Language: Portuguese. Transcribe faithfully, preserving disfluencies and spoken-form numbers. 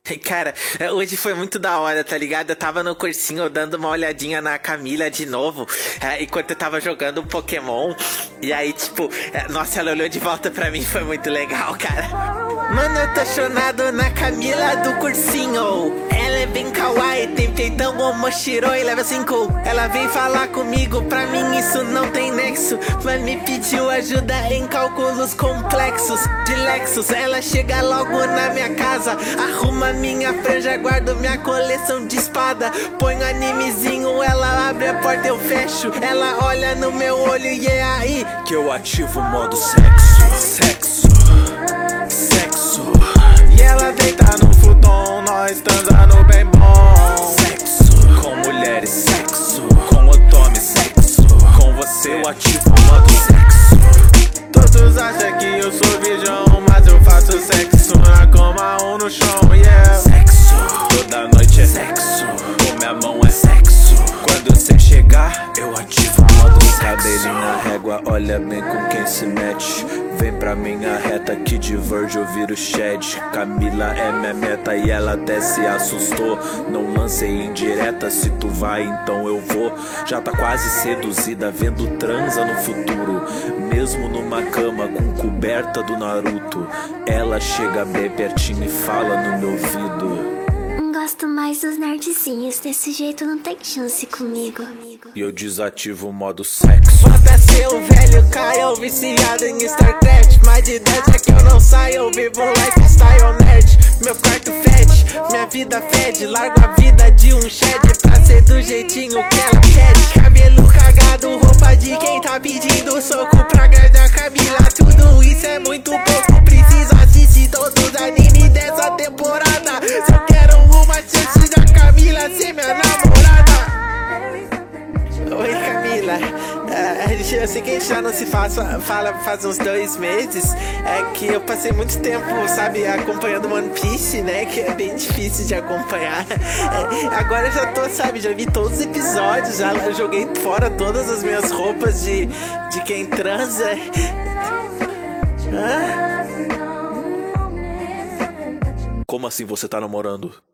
Cara, hoje foi muito da hora, tá ligado? Eu tava no cursinho dando uma olhadinha na Camila de novo, é, enquanto eu tava jogando um Pokémon. E aí, tipo, é, nossa, ela olhou de volta pra mim, foi muito legal, cara. Mano, eu tô chonado na Camila do cursinho. Ela é bem kawaii, tem peitão Omoshiroi, leva cinco. Ela vem falar comigo, pra mim isso não tem nexo. Mas me pediu ajuda em cálculos complexos de Lexus. Ela chega logo na minha casa, arruma minha franja, guardo minha coleção de espada. Põe um animezinho, ela abre a porta, eu fecho. Ela olha no meu olho e é aí que eu ativo o modo sexo, sexo, sexo. E ela deita no futon, nós transando bem bom. Sexo, com mulheres, sexo, com otome, sexo. Com você eu ativo o modo sexo. Todos acham que eu sou virgão, mas eu faço sexo na cama ou no chão, yeah. Sexo, toda noite é sexo, com minha mão é sexo. Quando você chegar, eu ativo o modo sexo. Cabelinho na régua, olha bem com quem se mete. Vem pra minha reta que de verde eu viro shed. Camila é minha meta e ela até se assustou. Não lancei indireta, se tu vai então eu vou. Já tá quase seduzida, vendo transa no futuro. Mesmo numa cama com coberta do Naruto. Ela chega bem pertinho e fala no meu ouvido: gosto mais dos nerdzinhos, desse jeito não tem chance comigo. E eu desativo o modo sexo. Bota seu velho Kyle, viciado em StarCraft. Mais de dez é que eu não saio, eu vivo um lifestyle nerd. Meu quarto fede, minha vida fede. Largo a vida de um shed pra ser do jeitinho que ela quer. Cabelo cagado, roupa de quem tá pedindo soco pra agradar a Camila. Tudo isso é muito pouco, preciso assistir todos os animes dessa temporada. Só quero uma chance da Camila ser minha namorada. Oi, Camila, uh, eu sei que a gente já não se faz, fala faz uns dois meses. É que eu passei muito tempo, sabe, acompanhando One Piece, né? Que é bem difícil de acompanhar. É, agora eu já tô, sabe, já vi todos os episódios. Já joguei fora todas as minhas roupas de, de quem transa. Hã? Como assim você tá namorando?